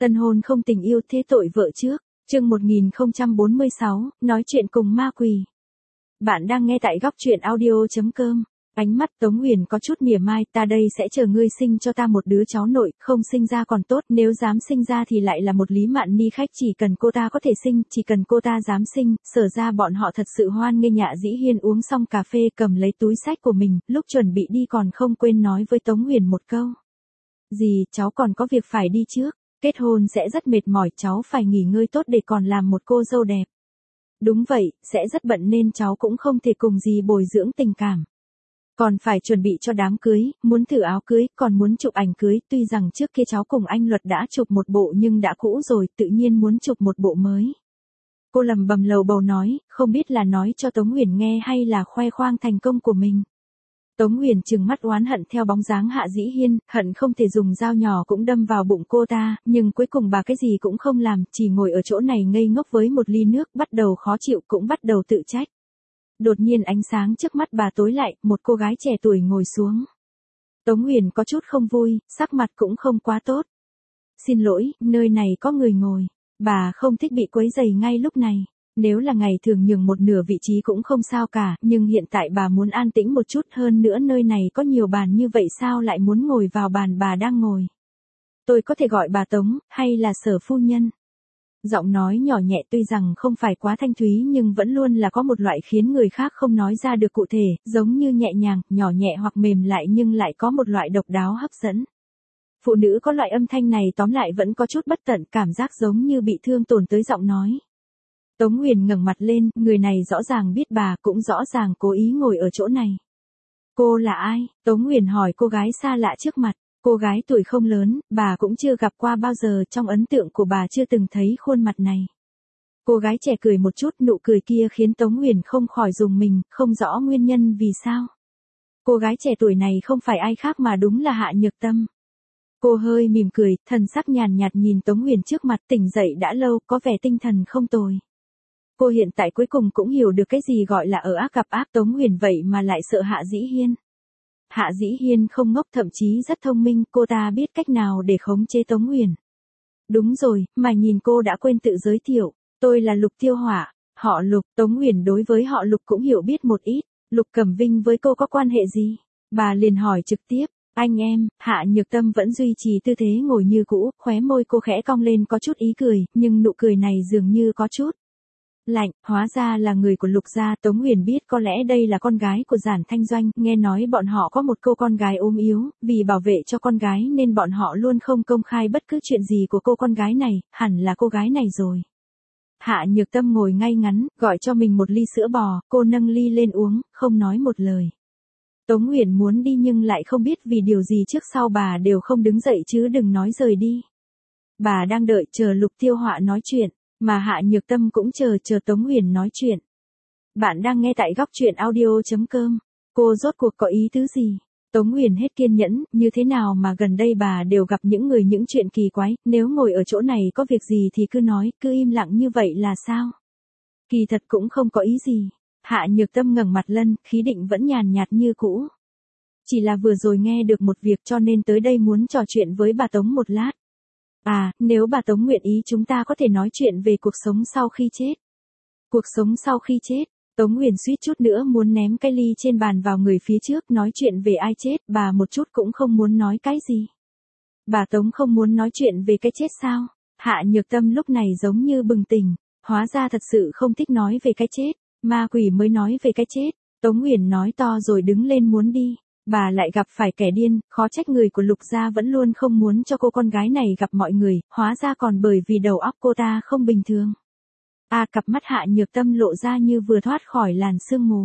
Tân hôn không tình yêu thế tội vợ trước. Chương 1046, nói chuyện cùng ma quỷ. Bạn đang nghe tại góc truyện audio.com. Ánh mắt Tống Uyển có chút mỉa mai, ta đây sẽ chờ ngươi sinh cho ta một đứa cháu nội, không sinh ra còn tốt, nếu dám sinh ra thì lại là một Lý Mạn Ni khách, chỉ cần cô ta có thể sinh, chỉ cần cô ta dám sinh. Sở ra bọn họ thật sự hoan nghênh Nhạ Dĩ Hiên uống xong cà phê, cầm lấy túi xách của mình, lúc chuẩn bị đi còn không quên nói với Tống Uyển một câu. Gì, cháu còn có việc phải đi trước, kết hôn sẽ rất mệt mỏi, cháu phải nghỉ ngơi tốt để còn làm một cô dâu đẹp. Đúng vậy, sẽ rất bận nên cháu cũng không thể cùng gì bồi dưỡng tình cảm. Còn phải chuẩn bị cho đám cưới, muốn thử áo cưới, còn muốn chụp ảnh cưới, tuy rằng trước kia cháu cùng anh Luật đã chụp một bộ nhưng đã cũ rồi, tự nhiên muốn chụp một bộ mới. Cô lầm bầm lầu bầu nói, không biết là nói cho Tống Uyển nghe hay là khoe khoang thành công của mình. Tống Uyển trừng mắt oán hận theo bóng dáng Hạ Dĩ Hiên, hận không thể dùng dao nhỏ cũng đâm vào bụng cô ta, nhưng cuối cùng bà cái gì cũng không làm, chỉ ngồi ở chỗ này ngây ngốc với một ly nước, bắt đầu khó chịu cũng bắt đầu tự trách. Đột nhiên ánh sáng trước mắt bà tối lại, một cô gái trẻ tuổi ngồi xuống. Tống Uyển có chút không vui, sắc mặt cũng không quá tốt. Xin lỗi, nơi này có người ngồi. Bà không thích bị quấy rầy ngay lúc này. Nếu là ngày thường nhường một nửa vị trí cũng không sao cả, nhưng hiện tại bà muốn an tĩnh một chút, hơn nữa nơi này có nhiều bàn như vậy sao lại muốn ngồi vào bàn bà đang ngồi. Tôi có thể gọi bà Tống, hay là Sở phu nhân? Giọng nói nhỏ nhẹ tuy rằng không phải quá thanh thúy nhưng vẫn luôn là có một loại khiến người khác không nói ra được cụ thể, giống như nhẹ nhàng, nhỏ nhẹ hoặc mềm lại nhưng lại có một loại độc đáo hấp dẫn. Phụ nữ có loại âm thanh này tóm lại vẫn có chút bất tận, cảm giác giống như bị thương tổn tới giọng nói. Tống Uyển ngẩng mặt lên, người này rõ ràng biết bà, cũng rõ ràng cố ý ngồi ở chỗ này. Cô là ai? Tống Uyển hỏi cô gái xa lạ trước mặt. Cô gái tuổi không lớn, bà cũng chưa gặp qua bao giờ, trong ấn tượng của bà chưa từng thấy khuôn mặt này. Cô gái trẻ cười một chút, nụ cười kia khiến Tống Uyển không khỏi rùng mình, không rõ nguyên nhân vì sao. Cô gái trẻ tuổi này không phải ai khác mà đúng là Hạ Nhược Tâm. Cô hơi mỉm cười, thần sắc nhàn nhạt nhìn Tống Uyển trước mặt, tỉnh dậy đã lâu, có vẻ tinh thần không tồi. Cô hiện tại cuối cùng cũng hiểu được cái gì gọi là ở ác gặp ác. Tống Uyển vậy mà lại sợ Hạ Dĩ Hiên. Hạ Dĩ Hiên không ngốc, thậm chí rất thông minh, cô ta biết cách nào để khống chế Tống Uyển. Đúng rồi, mà nhìn cô đã quên tự giới thiệu, tôi là Lục Tiêu Hỏa, họ Lục. Tống Uyển đối với họ Lục cũng hiểu biết một ít. Lục Cẩm Vinh với cô có quan hệ gì? Bà liền hỏi trực tiếp. Anh em. Hạ Nhược Tâm vẫn duy trì tư thế ngồi như cũ, khóe môi cô khẽ cong lên có chút ý cười, nhưng nụ cười này dường như có chút lạnh. Hóa ra là người của Lục gia. Tống Uyển biết có lẽ đây là con gái của Giản Thanh Doanh, nghe nói bọn họ có một cô con gái ốm yếu, vì bảo vệ cho con gái nên bọn họ luôn không công khai bất cứ chuyện gì của cô con gái này, hẳn là cô gái này rồi. Hạ Nhược Tâm ngồi ngay ngắn, gọi cho mình một ly sữa bò, cô nâng ly lên uống, không nói một lời. Tống Uyển muốn đi nhưng lại không biết vì điều gì trước sau bà đều không đứng dậy chứ đừng nói rời đi. Bà đang đợi chờ Lục Tiêu Hỏa nói chuyện, mà Hạ Nhược Tâm cũng chờ Tống Uyển nói chuyện. Bạn đang nghe tại góc truyện audio.com. Cô rốt cuộc có ý tứ gì? Tống Uyển hết kiên nhẫn, như thế nào mà gần đây bà đều gặp những người những chuyện kỳ quái, nếu ngồi ở chỗ này có việc gì thì cứ nói, cứ im lặng như vậy là sao? Kỳ thật cũng không có ý gì. Hạ Nhược Tâm ngẩng mặt lên, khí định vẫn nhàn nhạt như cũ. Chỉ là vừa rồi nghe được một việc cho nên tới đây muốn trò chuyện với bà Tống một lát. À, nếu bà Tống nguyện ý chúng ta có thể nói chuyện về cuộc sống sau khi chết. Cuộc sống sau khi chết, Tống Uyển suýt chút nữa muốn ném cái ly trên bàn vào người phía trước, nói chuyện về ai chết, bà một chút cũng không muốn nói cái gì. Bà Tống không muốn nói chuyện về cái chết sao? Hạ Nhược Tâm lúc này giống như bừng tỉnh, hóa ra thật sự không thích nói về cái chết, ma quỷ mới nói về cái chết. Tống Uyển nói to rồi đứng lên muốn đi. Bà lại gặp phải kẻ điên, khó trách người của Lục gia vẫn luôn không muốn cho cô con gái này gặp mọi người, hóa ra còn bởi vì đầu óc cô ta không bình thường. Cặp mắt Hạ Nhược Tâm lộ ra như vừa thoát khỏi làn sương mù.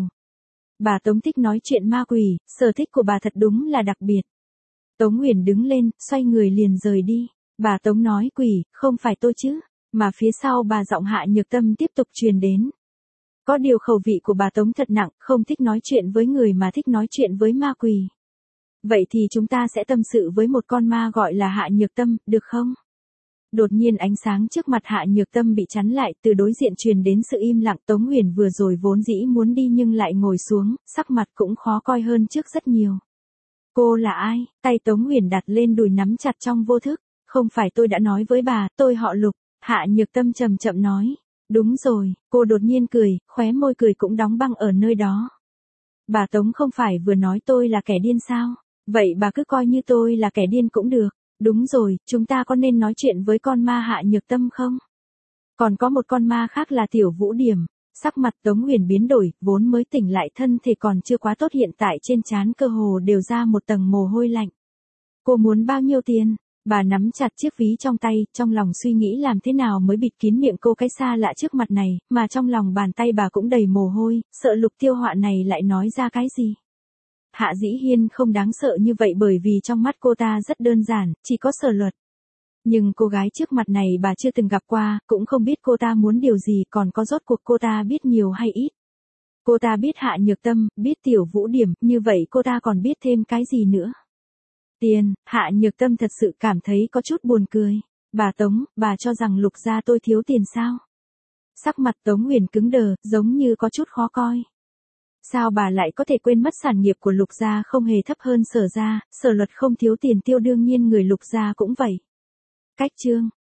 Bà Tống thích nói chuyện ma quỷ, sở thích của bà thật đúng là đặc biệt. Tống Uyển đứng lên, xoay người liền rời đi. Bà Tống nói quỷ, không phải tôi chứ, mà phía sau bà giọng Hạ Nhược Tâm tiếp tục truyền đến. Có điều khẩu vị của bà Tống thật nặng, không thích nói chuyện với người mà thích nói chuyện với ma quỷ. Vậy thì chúng ta sẽ tâm sự với một con ma gọi là Hạ Nhược Tâm, được không? Đột nhiên ánh sáng trước mặt Hạ Nhược Tâm bị chắn lại, từ đối diện truyền đến sự im lặng. Tống Uyển vừa rồi vốn dĩ muốn đi nhưng lại ngồi xuống, sắc mặt cũng khó coi hơn trước rất nhiều. Cô là ai? Tay Tống Uyển đặt lên đùi nắm chặt trong vô thức. Không phải tôi đã nói với bà, tôi họ Lục, Hạ Nhược Tâm chậm chậm nói. Đúng rồi, cô đột nhiên cười, khóe môi cười cũng đóng băng ở nơi đó. Bà Tống không phải vừa nói tôi là kẻ điên sao? Vậy bà cứ coi như tôi là kẻ điên cũng được. Đúng rồi, chúng ta có nên nói chuyện với con ma Hạ Nhược Tâm không? Còn có một con ma khác là Tiểu Vũ Điểm. Sắc mặt Tống Uyển biến đổi, vốn mới tỉnh lại thân thể còn chưa quá tốt, hiện tại trên trán cơ hồ đều ra một tầng mồ hôi lạnh. Cô muốn bao nhiêu tiền? Bà nắm chặt chiếc ví trong tay, trong lòng suy nghĩ làm thế nào mới bịt kín miệng cô cái xa lạ trước mặt này, mà trong lòng bàn tay bà cũng đầy mồ hôi, sợ Lục Tiêu Họa này lại nói ra cái gì. Hạ Dĩ Hiên không đáng sợ như vậy bởi vì trong mắt cô ta rất đơn giản, chỉ có Sở Luật. Nhưng cô gái trước mặt này bà chưa từng gặp qua, cũng không biết cô ta muốn điều gì, còn có rốt cuộc cô ta biết nhiều hay ít. Cô ta biết Hạ Nhược Tâm, biết Tiểu Vũ Điểm, như vậy cô ta còn biết thêm cái gì nữa? Tiền, Hạ Nhược Tâm thật sự cảm thấy có chút buồn cười. Bà Tống, bà cho rằng Lục gia tôi thiếu tiền sao? Sắc mặt Tống Uyển cứng đờ, giống như có chút khó coi. Sao bà lại có thể quên mất sản nghiệp của Lục gia không hề thấp hơn Sở gia, Sở Luật không thiếu tiền tiêu, đương nhiên người Lục gia cũng vậy. Cách chương